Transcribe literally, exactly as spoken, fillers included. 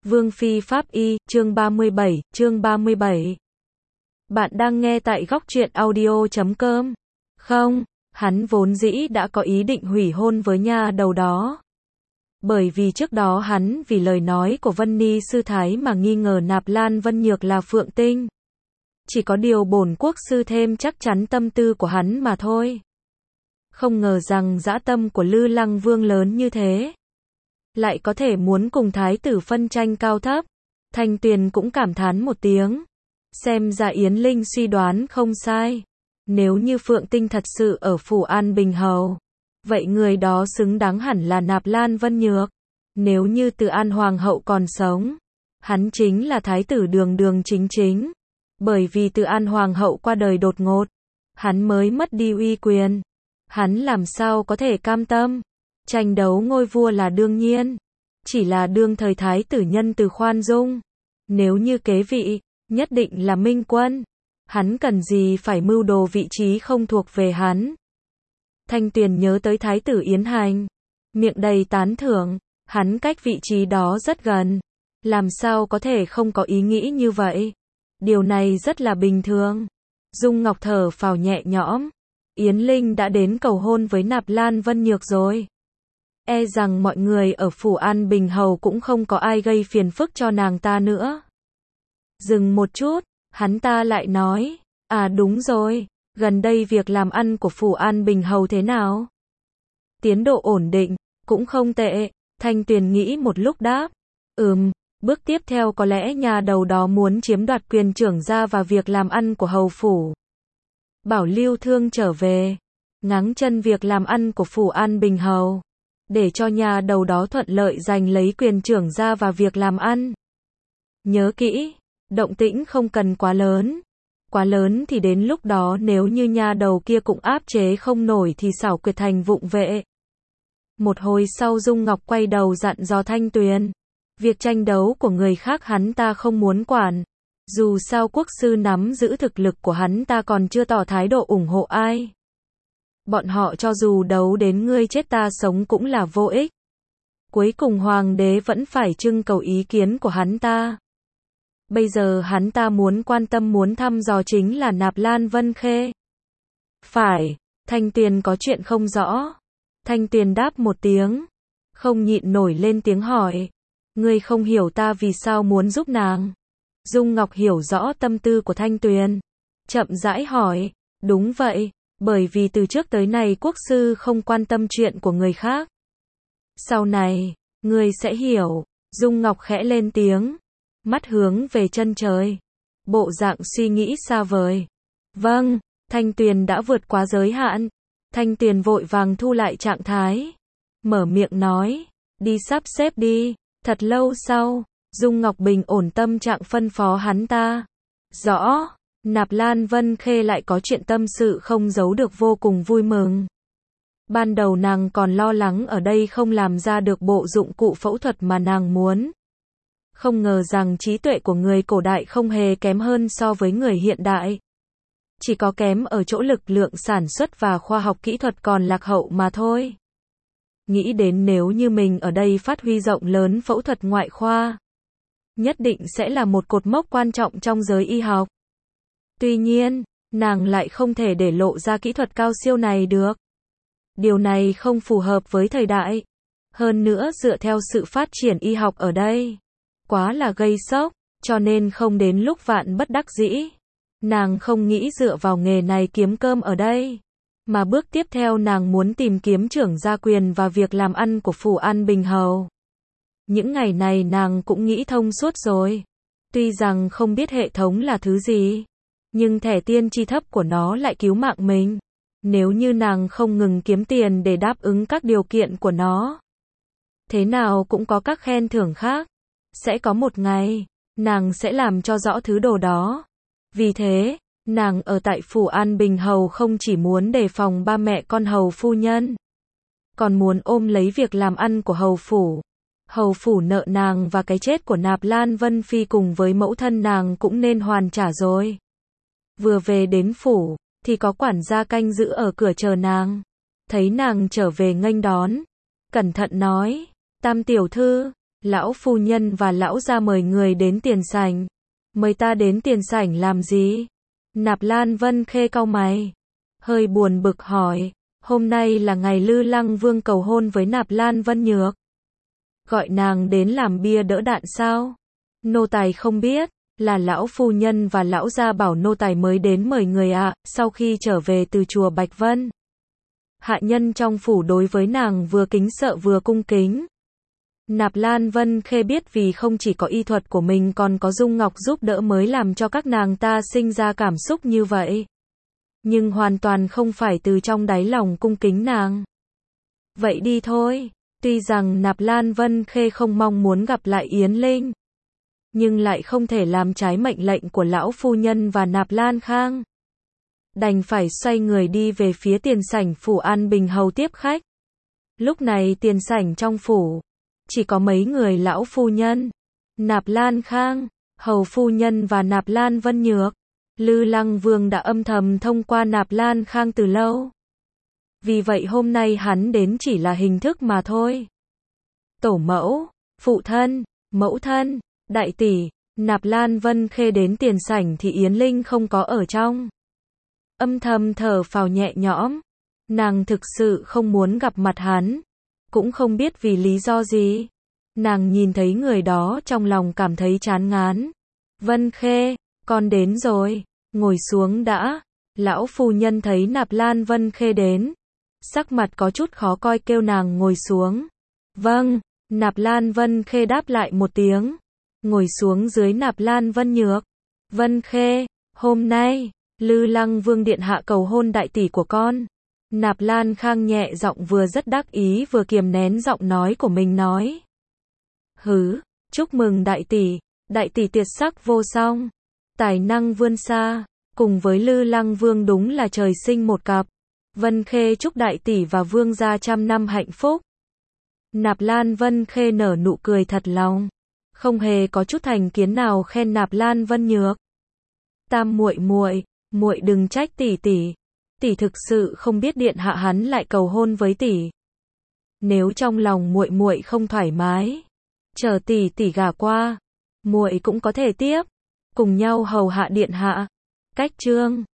Vương Phi Pháp Y, chương ba mươi bảy, chương ba mươi bảy. Bạn đang nghe tại góc truyện audio chấm com. Không, hắn vốn dĩ đã có ý định hủy hôn với nha đầu đó. Bởi vì trước đó hắn vì lời nói của Vân Ni sư thái mà nghi ngờ Nạp Lan Vân Nhược là Phượng Tinh. Chỉ có điều bổn quốc sư thêm chắc chắn tâm tư của hắn mà thôi. Không ngờ rằng dã tâm của Lư Lăng Vương lớn như thế. Lại có thể muốn cùng thái tử phân tranh cao thấp. Thanh Tuyền cũng cảm thán một tiếng. Xem ra Yến Linh suy đoán không sai. Nếu như Phượng Tinh thật sự ở phủ An Bình Hầu, vậy người đó xứng đáng hẳn là Nạp Lan Vân Nhược. Nếu như Từ An Hoàng hậu còn sống, hắn chính là thái tử đường đường chính chính. Bởi vì Từ An Hoàng hậu qua đời đột ngột, hắn mới mất đi uy quyền. Hắn làm sao có thể cam tâm? Tranh đấu ngôi vua là đương nhiên, chỉ là đương thời thái tử nhân từ khoan dung. Nếu như kế vị, nhất định là Minh Quân. Hắn cần gì phải mưu đồ vị trí không thuộc về hắn. Thanh Tuyền nhớ tới thái tử Yến Hành, miệng đầy tán thưởng, hắn cách vị trí đó rất gần. Làm sao có thể không có ý nghĩ như vậy? Điều này rất là bình thường. Dung Ngọc thở phào nhẹ nhõm. Yến Linh đã đến cầu hôn với Nạp Lan Vân Nhược rồi. E rằng mọi người ở phủ An Bình Hầu cũng không có ai gây phiền phức cho nàng ta nữa. Dừng một chút, hắn ta lại nói, à đúng rồi, gần đây việc làm ăn của phủ An Bình Hầu thế nào? Tiến độ ổn định, cũng không tệ. Thanh Tuyền nghĩ một lúc đáp, ừm, bước tiếp theo có lẽ nhà đầu đó muốn chiếm đoạt quyền trưởng gia và việc làm ăn của hầu phủ. Bảo Lưu Thương trở về, ngáng chân việc làm ăn của phủ An Bình Hầu, để cho nhà đầu đó thuận lợi giành lấy quyền trưởng gia và việc làm ăn. Nhớ kỹ, động tĩnh không cần quá lớn. Quá lớn thì đến lúc đó nếu như nhà đầu kia cũng áp chế không nổi thì xảo quyệt thành vụng vệ. Một hồi sau Dung Ngọc quay đầu dặn dò Thanh Tuyền. Việc tranh đấu của người khác hắn ta không muốn quản. Dù sao quốc sư nắm giữ thực lực của hắn ta còn chưa tỏ thái độ ủng hộ ai. Bọn họ cho dù đấu đến ngươi chết ta sống cũng là vô ích. Cuối cùng hoàng đế vẫn phải trưng cầu ý kiến của hắn ta. Bây giờ hắn ta muốn quan tâm muốn thăm dò chính là Nạp Lan Vân Khê. Phải, Thanh Tuyền có chuyện không rõ. Thanh Tuyền đáp một tiếng, không nhịn nổi lên tiếng hỏi. Ngươi không hiểu ta vì sao muốn giúp nàng. Dung Ngọc hiểu rõ tâm tư của Thanh Tuyền. Chậm rãi hỏi, đúng vậy, bởi vì từ trước tới nay quốc sư không quan tâm chuyện của người khác. Sau này, ngươi sẽ hiểu. Dung Ngọc khẽ lên tiếng, mắt hướng về chân trời. Bộ dạng suy nghĩ xa vời. Vâng, Thanh Tuyền đã vượt quá giới hạn. Thanh Tuyền vội vàng thu lại trạng thái. Mở miệng nói, đi sắp xếp đi. Thật lâu sau, Dung Ngọc bình ổn tâm trạng phân phó hắn ta. Rõ, Nạp Lan Vân Khê lại có chuyện tâm sự không giấu được vô cùng vui mừng. Ban đầu nàng còn lo lắng ở đây không làm ra được bộ dụng cụ phẫu thuật mà nàng muốn. Không ngờ rằng trí tuệ của người cổ đại không hề kém hơn so với người hiện đại. Chỉ có kém ở chỗ lực lượng sản xuất và khoa học kỹ thuật còn lạc hậu mà thôi. Nghĩ đến nếu như mình ở đây phát huy rộng lớn phẫu thuật ngoại khoa, nhất định sẽ là một cột mốc quan trọng trong giới y học. Tuy nhiên, nàng lại không thể để lộ ra kỹ thuật cao siêu này được. Điều này không phù hợp với thời đại. Hơn nữa dựa theo sự phát triển y học ở đây, quá là gây sốc, cho nên không đến lúc vạn bất đắc dĩ. Nàng không nghĩ dựa vào nghề này kiếm cơm ở đây. Mà bước tiếp theo nàng muốn tìm kiếm trưởng gia quyền và việc làm ăn của phủ An Bình Hầu. Những ngày này nàng cũng nghĩ thông suốt rồi. Tuy rằng không biết hệ thống là thứ gì, nhưng thẻ tiên tri thấp của nó lại cứu mạng mình. Nếu như nàng không ngừng kiếm tiền để đáp ứng các điều kiện của nó, thế nào cũng có các khen thưởng khác. Sẽ có một ngày, nàng sẽ làm cho rõ thứ đồ đó. Vì thế, nàng ở tại phủ An Bình Hầu không chỉ muốn đề phòng ba mẹ con hầu phu nhân, còn muốn ôm lấy việc làm ăn của hầu phủ. Hầu phủ nợ nàng và cái chết của Nạp Lan Vân Phi cùng với mẫu thân nàng cũng nên hoàn trả rồi. Vừa về đến phủ, thì có quản gia canh giữ ở cửa chờ nàng. Thấy nàng trở về nghênh đón, cẩn thận nói, Tam tiểu thư, Lão phu nhân và lão gia mời người đến tiền sảnh. Mời ta đến tiền sảnh làm gì? Nạp Lan Vân Khê cau mày, hơi buồn bực hỏi. Hôm nay là ngày Lư Lăng Vương cầu hôn với Nạp Lan Vân Nhược. Gọi nàng đến làm bia đỡ đạn sao? Nô tài không biết, là lão phu nhân và lão gia bảo nô tài mới đến mời người ạ, à, sau khi trở về từ chùa Bạch Vân. Hạ nhân trong phủ đối với nàng vừa kính sợ vừa cung kính. Nạp Lan Vân Khê biết vì không chỉ có y thuật của mình còn có Dung Ngọc giúp đỡ mới làm cho các nàng ta sinh ra cảm xúc như vậy. Nhưng hoàn toàn không phải từ trong đáy lòng cung kính nàng. Vậy đi thôi. Tuy rằng Nạp Lan Vân Khê không mong muốn gặp lại Yến Linh, nhưng lại không thể làm trái mệnh lệnh của lão phu nhân và Nạp Lan Khang. Đành phải xoay người đi về phía tiền sảnh phủ An Bình hầu tiếp khách. Lúc này tiền sảnh trong phủ chỉ có mấy người lão phu nhân, Nạp Lan Khang, hầu phu nhân và Nạp Lan Vân Nhược. Lư Lăng Vương đã âm thầm thông qua Nạp Lan Khang từ lâu. Vì vậy hôm nay hắn đến chỉ là hình thức mà thôi. Tổ mẫu, phụ thân, mẫu thân, đại tỷ, Nạp Lan Vân Khê đến tiền sảnh thì Yến Linh không có ở trong. Âm thầm thở phào nhẹ nhõm. Nàng thực sự không muốn gặp mặt hắn. Cũng không biết vì lý do gì. Nàng nhìn thấy người đó trong lòng cảm thấy chán ngán. Vân Khê, con đến rồi, ngồi xuống đã. Lão phu nhân thấy Nạp Lan Vân Khê đến, sắc mặt có chút khó coi kêu nàng ngồi xuống. Vâng, Nạp Lan Vân Khê đáp lại một tiếng, ngồi xuống dưới Nạp Lan Vân Nhược. Vân Khê, hôm nay, Lư Lăng Vương điện hạ cầu hôn đại tỷ của con. Nạp Lan Khang nhẹ giọng vừa rất đắc ý vừa kiềm nén giọng nói của mình nói. Hứ, chúc mừng đại tỷ, đại tỷ tuyệt sắc vô song, tài năng vươn xa, cùng với Lư Lăng Vương đúng là trời sinh một cặp. Vân Khê chúc đại tỷ và vương gia trăm năm hạnh phúc. Nạp Lan Vân Khê nở nụ cười thật lòng, không hề có chút thành kiến nào khen Nạp Lan Vân Nhược. Tam muội muội, muội đừng trách tỷ tỷ, tỷ thực sự không biết điện hạ hắn lại cầu hôn với tỷ. Nếu trong lòng muội muội không thoải mái, chờ tỷ tỷ gả qua, muội cũng có thể tiếp, cùng nhau hầu hạ điện hạ. Cách chương